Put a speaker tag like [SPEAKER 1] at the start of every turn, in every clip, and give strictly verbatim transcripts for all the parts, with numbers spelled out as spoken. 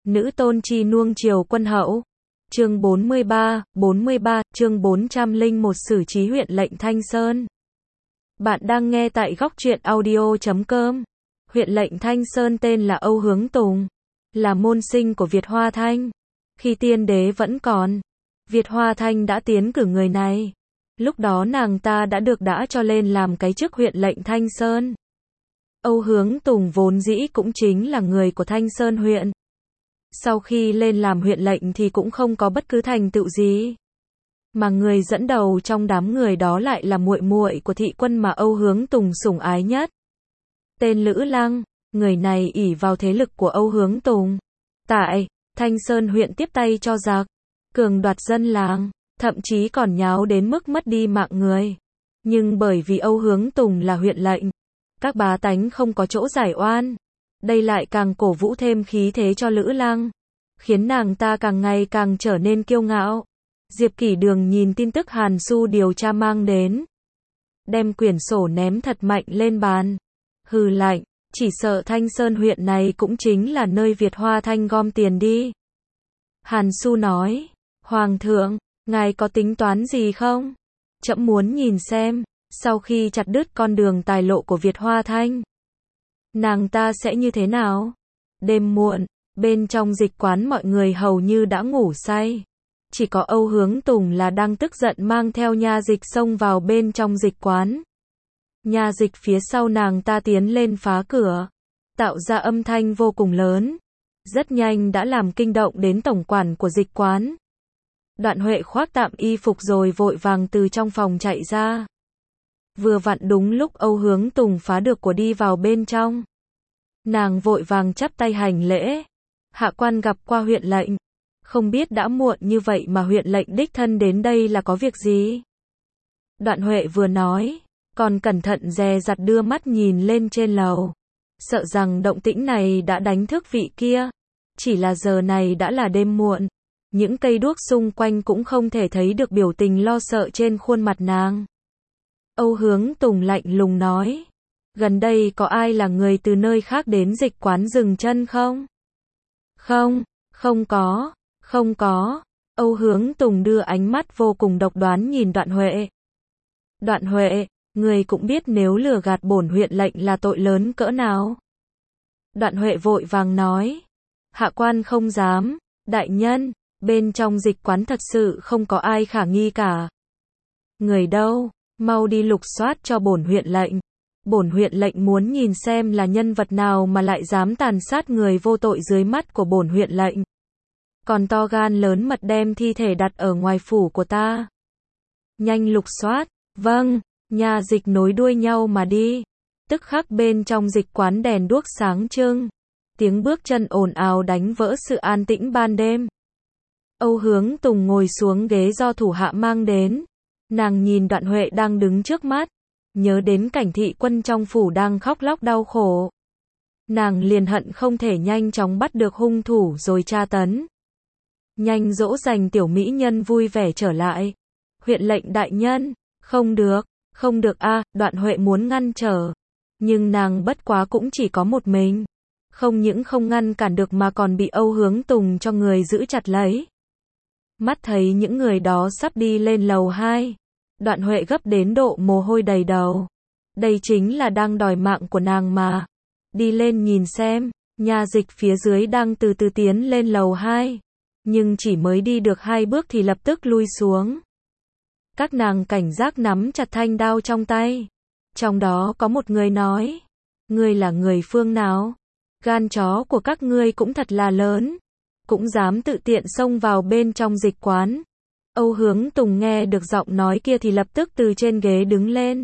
[SPEAKER 1] Nữ tôn chi nuông chiều quân hậu. Chương bốn mươi ba, bốn mươi ba, chương bốn trăm lẻ một Xử trí huyện lệnh Thanh Sơn. Bạn đang nghe tại góc truyện audio chấm com. Huyện lệnh Thanh Sơn tên là Âu Hướng Tùng, là môn sinh của Việt Hoa Thanh. Khi tiên đế vẫn còn, Việt Hoa Thanh đã tiến cử người này. Lúc đó nàng ta đã được đã cho lên làm cái chức huyện lệnh Thanh Sơn. Âu Hướng Tùng vốn dĩ cũng chính là người của Thanh Sơn huyện. Sau khi lên làm huyện lệnh thì cũng không có bất cứ thành tựu gì. Mà người dẫn đầu trong đám người đó lại là muội muội của thị quân mà Âu Hướng Tùng sủng ái nhất. Tên Lữ Lăng, người này ỷ vào thế lực của Âu Hướng Tùng. Tại Thanh Sơn huyện tiếp tay cho giặc, cường đoạt dân làng, thậm chí còn nháo đến mức mất đi mạng người. Nhưng bởi vì Âu Hướng Tùng là huyện lệnh, các bá tánh không có chỗ giải oan. Đây lại càng cổ vũ thêm khí thế cho Lữ Lăng, khiến nàng ta càng ngày càng trở nên kiêu ngạo. Diệp Kỷ Đường nhìn tin tức Hàn Su điều tra mang đến, đem quyển sổ ném thật mạnh lên bàn, hừ lạnh, chỉ sợ Thanh Sơn huyện này cũng chính là nơi Việt Hoa Thanh gom tiền đi. Hàn Su nói, Hoàng thượng, ngài có tính toán gì không? Trẫm muốn nhìn xem, sau khi chặt đứt con đường tài lộ của Việt Hoa Thanh, nàng ta sẽ như thế nào? Đêm muộn, bên trong dịch quán mọi người hầu như đã ngủ say. Chỉ có Âu Hướng Tùng là đang tức giận mang theo nha dịch xông vào bên trong dịch quán. Nha dịch phía sau nàng ta tiến lên phá cửa, tạo ra âm thanh vô cùng lớn. Rất nhanh đã làm kinh động đến tổng quản của dịch quán. Đoạn Huệ khoác tạm y phục rồi vội vàng từ trong phòng chạy ra. Vừa vặn đúng lúc Âu Hướng Tùng phá được của đi vào bên trong. Nàng vội vàng chắp tay hành lễ. Hạ quan gặp qua huyện lệnh. Không biết đã muộn như vậy mà huyện lệnh đích thân đến đây là có việc gì? Đoạn Huệ vừa nói, còn cẩn thận dè dặt đưa mắt nhìn lên trên lầu. Sợ rằng động tĩnh này đã đánh thức vị kia. Chỉ là giờ này đã là đêm muộn. Những cây đuốc xung quanh cũng không thể thấy được biểu tình lo sợ trên khuôn mặt nàng. Âu Hướng Tùng lạnh lùng nói, gần đây có ai là người từ nơi khác đến dịch quán dừng chân không? Không, không có, không có. Âu Hướng Tùng đưa ánh mắt vô cùng độc đoán nhìn Đoạn Huệ. Đoạn Huệ, người cũng biết nếu lừa gạt bổn huyện lệnh là tội lớn cỡ nào. Đoạn Huệ vội vàng nói, hạ quan không dám, đại nhân, bên trong dịch quán thật sự không có ai khả nghi cả. Người đâu? Mau đi lục soát cho bổn huyện lệnh. Bổn huyện lệnh muốn nhìn xem là nhân vật nào mà lại dám tàn sát người vô tội dưới mắt của bổn huyện lệnh. Còn to gan lớn mật đem thi thể đặt ở ngoài phủ của ta. Nhanh lục soát. Vâng, nhà dịch nối đuôi nhau mà đi. Tức khắc bên trong dịch quán đèn đuốc sáng trưng. Tiếng bước chân ồn ào đánh vỡ sự an tĩnh ban đêm. Âu Hướng Tùng ngồi xuống ghế do thủ hạ mang đến. Nàng nhìn Đoạn Huệ đang đứng trước mắt, nhớ đến cảnh thị quân trong phủ đang khóc lóc đau khổ. Nàng liền hận không thể nhanh chóng bắt được hung thủ rồi tra tấn. Nhanh dỗ dành tiểu mỹ nhân vui vẻ trở lại. Huyện lệnh đại nhân, không được, không được a, Đoạn Huệ muốn ngăn trở. Nhưng nàng bất quá cũng chỉ có một mình. Không những không ngăn cản được mà còn bị Âu Hướng Tùng cho người giữ chặt lấy. Mắt thấy những người đó sắp đi lên lầu hai. Đoạn Huệ gấp đến độ mồ hôi đầy đầu. Đây chính là đang đòi mạng của nàng mà. Đi lên nhìn xem, nha dịch phía dưới đang từ từ tiến lên lầu hai. Nhưng chỉ mới đi được hai bước thì lập tức lui xuống. Các nàng cảnh giác nắm chặt thanh đao trong tay. Trong đó có một người nói, ngươi là người phương nào? Gan chó của các ngươi cũng thật là lớn. Cũng dám tự tiện xông vào bên trong dịch quán. Âu Hướng Tùng nghe được giọng nói kia thì lập tức từ trên ghế đứng lên.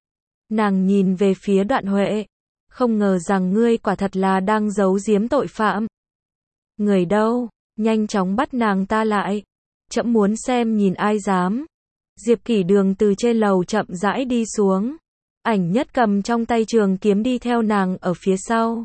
[SPEAKER 1] Nàng nhìn về phía Đoạn Huệ. Không ngờ rằng ngươi quả thật là đang giấu giếm tội phạm. Người đâu? Nhanh chóng bắt nàng ta lại. Trẫm muốn xem nhìn ai dám. Diệp Kỷ Đường từ trên lầu chậm rãi đi xuống. Ảnh Nhất cầm trong tay trường kiếm đi theo nàng ở phía sau.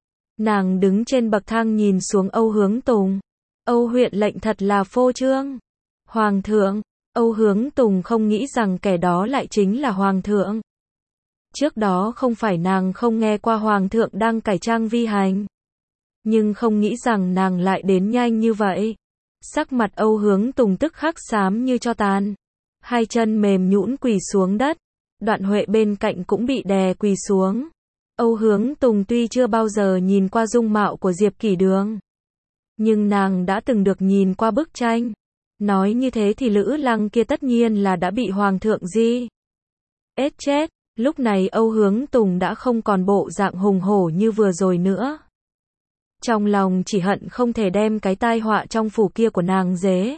[SPEAKER 1] Nàng đứng trên bậc thang nhìn xuống Âu Hướng Tùng. Âu huyện lệnh thật là phô trương. Hoàng thượng, Âu Hướng Tùng không nghĩ rằng kẻ đó lại chính là Hoàng thượng. Trước đó không phải nàng không nghe qua Hoàng thượng đang cải trang vi hành. Nhưng không nghĩ rằng nàng lại đến nhanh như vậy. Sắc mặt Âu Hướng Tùng tức khắc xám như tro tàn. Hai chân mềm nhũn quỳ xuống đất. Đoạn Huệ bên cạnh cũng bị đè quỳ xuống. Âu Hướng Tùng tuy chưa bao giờ nhìn qua dung mạo của Diệp Kỷ Đường, nhưng nàng đã từng được nhìn qua bức tranh. Nói như thế thì Lữ Lăng kia tất nhiên là đã bị Hoàng thượng di ết chết. Lúc này Âu Hướng Tùng đã không còn bộ dạng hùng hổ như vừa rồi nữa. Trong lòng chỉ hận không thể đem cái tai họa trong phủ kia của nàng dế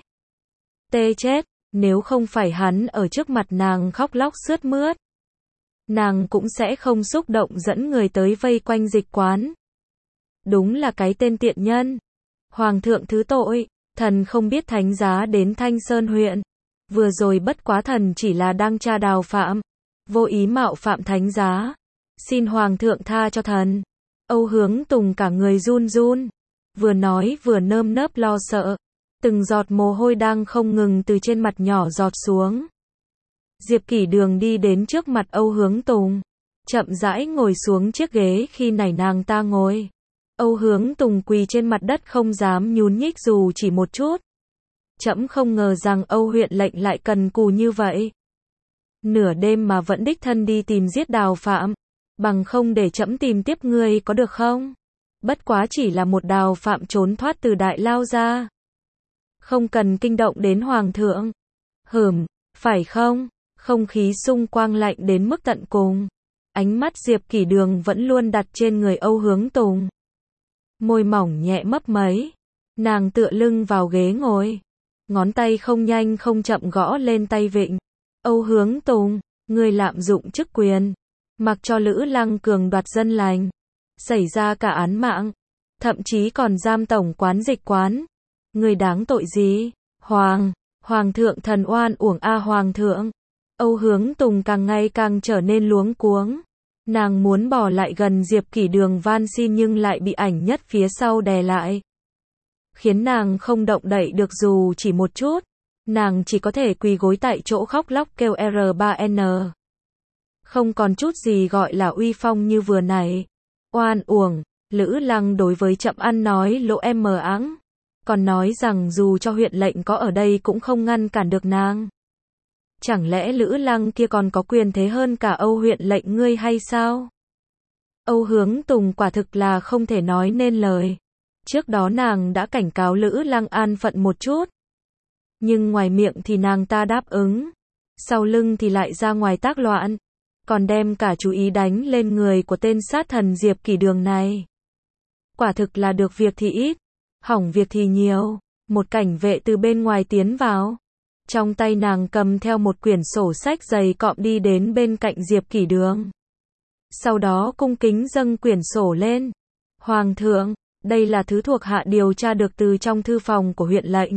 [SPEAKER 1] tê chết. Nếu không phải hắn ở trước mặt nàng khóc lóc sướt mướt, nàng cũng sẽ không xúc động dẫn người tới vây quanh dịch quán. Đúng là cái tên tiện nhân. Hoàng thượng thứ tội, thần không biết thánh giá đến Thanh Sơn huyện. Vừa rồi bất quá thần chỉ là đang tra đào phạm, vô ý mạo phạm thánh giá. Xin Hoàng thượng tha cho thần. Âu Hướng Tùng cả người run run, vừa nói vừa nơm nớp lo sợ. Từng giọt mồ hôi đang không ngừng từ trên mặt nhỏ giọt xuống. Diệp Kỷ Đường đi đến trước mặt Âu Hướng Tùng, chậm rãi ngồi xuống chiếc ghế khi nãy nàng ta ngồi. Âu Hướng Tùng quỳ trên mặt đất không dám nhún nhích dù chỉ một chút. Trẫm không ngờ rằng Âu huyện lệnh lại cần cù như vậy. Nửa đêm mà vẫn đích thân đi tìm giết Đào Phạm, bằng không để trẫm tìm tiếp ngươi có được không? Bất quá chỉ là một Đào Phạm trốn thoát từ đại lao ra, không cần kinh động đến Hoàng thượng. Hửm, phải không? Không khí xung quanh lạnh đến mức tận cùng. Ánh mắt Diệp Kỷ Đường vẫn luôn đặt trên người Âu Hướng Tùng. Môi mỏng nhẹ mấp máy. Nàng tựa lưng vào ghế ngồi. Ngón tay không nhanh không chậm gõ lên tay vịn. Âu Hướng Tùng, ngươi lạm dụng chức quyền, mặc cho Lữ Lăng cường đoạt dân lành, xảy ra cả án mạng, thậm chí còn giam tổng quán dịch quán. Ngươi đáng tội gì? Hoàng, Hoàng thượng thần oan uổng a Hoàng thượng. Âu Hướng Tùng càng ngày càng trở nên luống cuống. Nàng muốn bỏ lại gần Diệp Kỷ Đường van xin nhưng lại bị ảnh nhất phía sau đè lại, khiến nàng không động đậy được dù chỉ một chút. Nàng chỉ có thể quỳ gối tại chỗ khóc lóc kêu R ba N. Không còn chút gì gọi là uy phong như vừa nãy. Oan uổng, Lữ Lăng đối với Trẫm ăn nói lỗ em mờ áng, còn nói rằng dù cho huyện lệnh có ở đây cũng không ngăn cản được nàng. Chẳng lẽ Lữ Lăng kia còn có quyền thế hơn cả Âu huyện lệnh ngươi hay sao? Âu Hướng Tùng quả thực là không thể nói nên lời. Trước đó nàng đã cảnh cáo Lữ Lăng an phận một chút, nhưng ngoài miệng thì nàng ta đáp ứng, sau lưng thì lại ra ngoài tác loạn, còn đem cả chú ý đánh lên người của tên sát thần Diệp Kỷ Đường này. Quả thực là được việc thì ít, hỏng việc thì nhiều. Một cảnh vệ từ bên ngoài tiến vào, trong tay nàng cầm theo một quyển sổ sách dày cộm đi đến bên cạnh Diệp Kỷ Đường. Sau đó cung kính dâng quyển sổ lên. Hoàng thượng, đây là thứ thuộc hạ điều tra được từ trong thư phòng của huyện lệnh.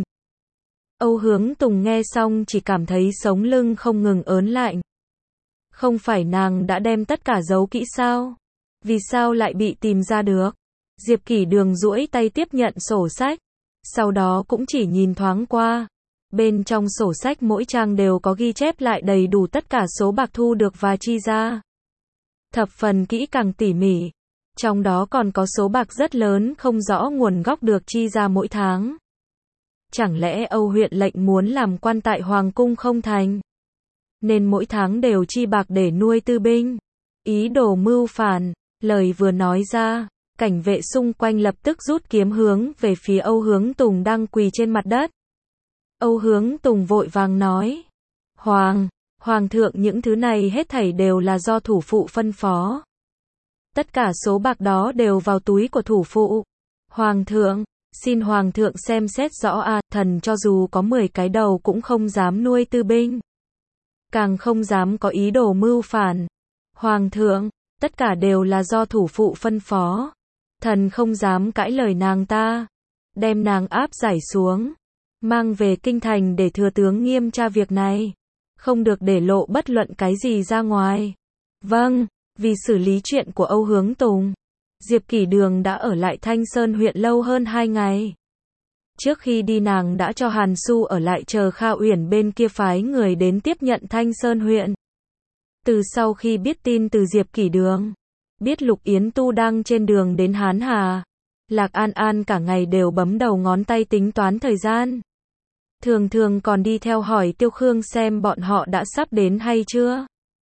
[SPEAKER 1] Âu Hướng Tùng nghe xong chỉ cảm thấy sống lưng không ngừng ớn lạnh. Không phải nàng đã đem tất cả giấu kỹ sao? Vì sao lại bị tìm ra được? Diệp Kỷ Đường duỗi tay tiếp nhận sổ sách, sau đó cũng chỉ nhìn thoáng qua. Bên trong sổ sách mỗi trang đều có ghi chép lại đầy đủ tất cả số bạc thu được và chi ra. Thập phần kỹ càng tỉ mỉ. Trong đó còn có số bạc rất lớn không rõ nguồn gốc được chi ra mỗi tháng. Chẳng lẽ Âu huyện lệnh muốn làm quan tại Hoàng cung không thành, nên mỗi tháng đều chi bạc để nuôi tư binh? Ý đồ mưu phản. Lời vừa nói ra, cảnh vệ xung quanh lập tức rút kiếm hướng về phía Âu Hướng Tùng đang quỳ trên mặt đất. Âu Hướng Tùng vội vàng nói, Hoàng, Hoàng thượng, những thứ này hết thảy đều là do thủ phụ phân phó. Tất cả số bạc đó đều vào túi của thủ phụ. Hoàng thượng, xin Hoàng thượng xem xét rõ a, thần cho dù có mười cái đầu cũng không dám nuôi tư binh, càng không dám có ý đồ mưu phản. Hoàng thượng, tất cả đều là do thủ phụ phân phó. Thần không dám cãi lời nàng ta. Đem nàng áp giải xuống, mang về kinh thành để thừa tướng nghiêm tra việc này, không được để lộ bất luận cái gì ra ngoài. Vâng. Vì xử lý chuyện của Âu Hướng Tùng, Diệp Kỷ Đường đã ở lại Thanh Sơn huyện lâu hơn hai ngày. Trước khi đi nàng đã cho Hàn Xu ở lại chờ Kha Uyển bên kia phái người đến tiếp nhận Thanh Sơn huyện. Từ sau khi biết tin từ Diệp Kỷ Đường, biết Lục Yến Tu đang trên đường đến Hán Hà, Lạc An An cả ngày đều bấm đầu ngón tay tính toán thời gian. Thường thường còn đi theo hỏi Tiêu Khương xem bọn họ đã sắp đến hay chưa.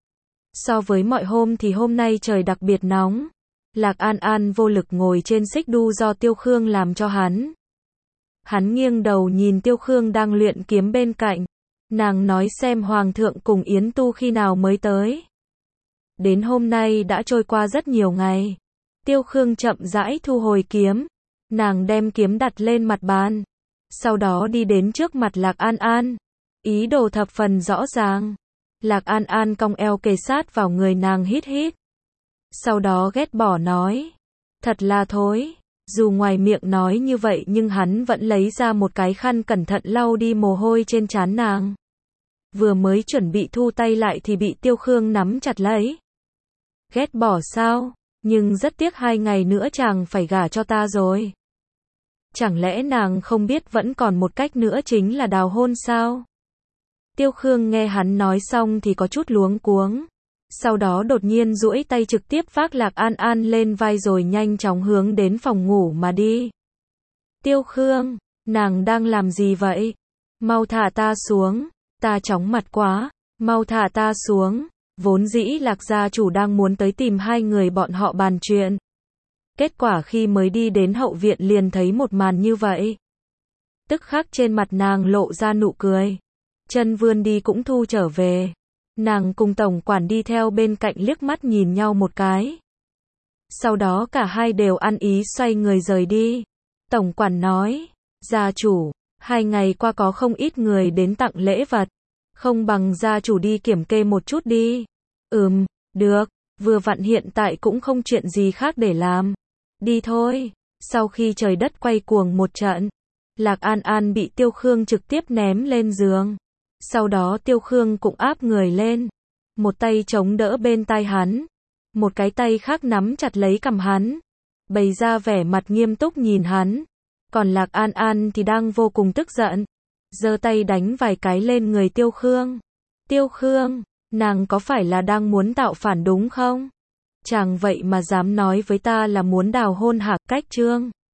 [SPEAKER 1] So với mọi hôm thì hôm nay trời đặc biệt nóng. Lạc An An vô lực ngồi trên xích đu do Tiêu Khương làm cho hắn. Hắn nghiêng đầu nhìn Tiêu Khương đang luyện kiếm bên cạnh. Nàng nói xem Hoàng thượng cùng Yến Tu khi nào mới tới. Đến hôm nay đã trôi qua rất nhiều ngày. Tiêu Khương chậm rãi thu hồi kiếm. Nàng đem kiếm đặt lên mặt bàn. Sau đó đi đến trước mặt Lạc An An. Ý đồ thập phần rõ ràng. Lạc An An cong eo kề sát vào người nàng hít hít. Sau đó ghét bỏ nói. Thật là thối. Dù ngoài miệng nói như vậy nhưng hắn vẫn lấy ra một cái khăn cẩn thận lau đi mồ hôi trên trán nàng. Vừa mới chuẩn bị thu tay lại thì bị Tiêu Khương nắm chặt lấy. Ghét bỏ sao? Nhưng rất tiếc hai ngày nữa chàng phải gả cho ta rồi. Chẳng lẽ nàng không biết vẫn còn một cách nữa chính là đào hôn sao? Tiêu Khương nghe hắn nói xong thì có chút luống cuống. Sau đó đột nhiên duỗi tay trực tiếp vác Lạc An An lên vai rồi nhanh chóng hướng đến phòng ngủ mà đi. Tiêu Khương, nàng đang làm gì vậy? Mau thả ta xuống, ta chóng mặt quá, mau thả ta xuống. Vốn dĩ Lạc gia chủ đang muốn tới tìm hai người bọn họ bàn chuyện. Kết quả khi mới đi đến hậu viện liền thấy một màn như vậy. Tức khắc trên mặt nàng lộ ra nụ cười. Chân vươn đi cũng thu trở về. Nàng cùng tổng quản đi theo bên cạnh liếc mắt nhìn nhau một cái. Sau đó cả hai đều ăn ý xoay người rời đi. Tổng quản nói, gia chủ, hai ngày qua có không ít người đến tặng lễ vật. Không bằng gia chủ đi kiểm kê một chút đi. Ừm, được, vừa vặn hiện tại cũng không chuyện gì khác để làm. Đi thôi. Sau khi trời đất quay cuồng một trận, Lạc An An bị Tiêu Khương trực tiếp ném lên giường. Sau đó Tiêu Khương cũng áp người lên. Một tay chống đỡ bên tai hắn. Một cái tay khác nắm chặt lấy cằm hắn. Bày ra vẻ mặt nghiêm túc nhìn hắn. Còn Lạc An An thì đang vô cùng tức giận. Giơ tay đánh vài cái lên người Tiêu Khương. Tiêu Khương, nàng có phải là đang muốn tạo phản đúng không? Chàng vậy mà dám nói với ta là muốn đào hôn hả? Cách chương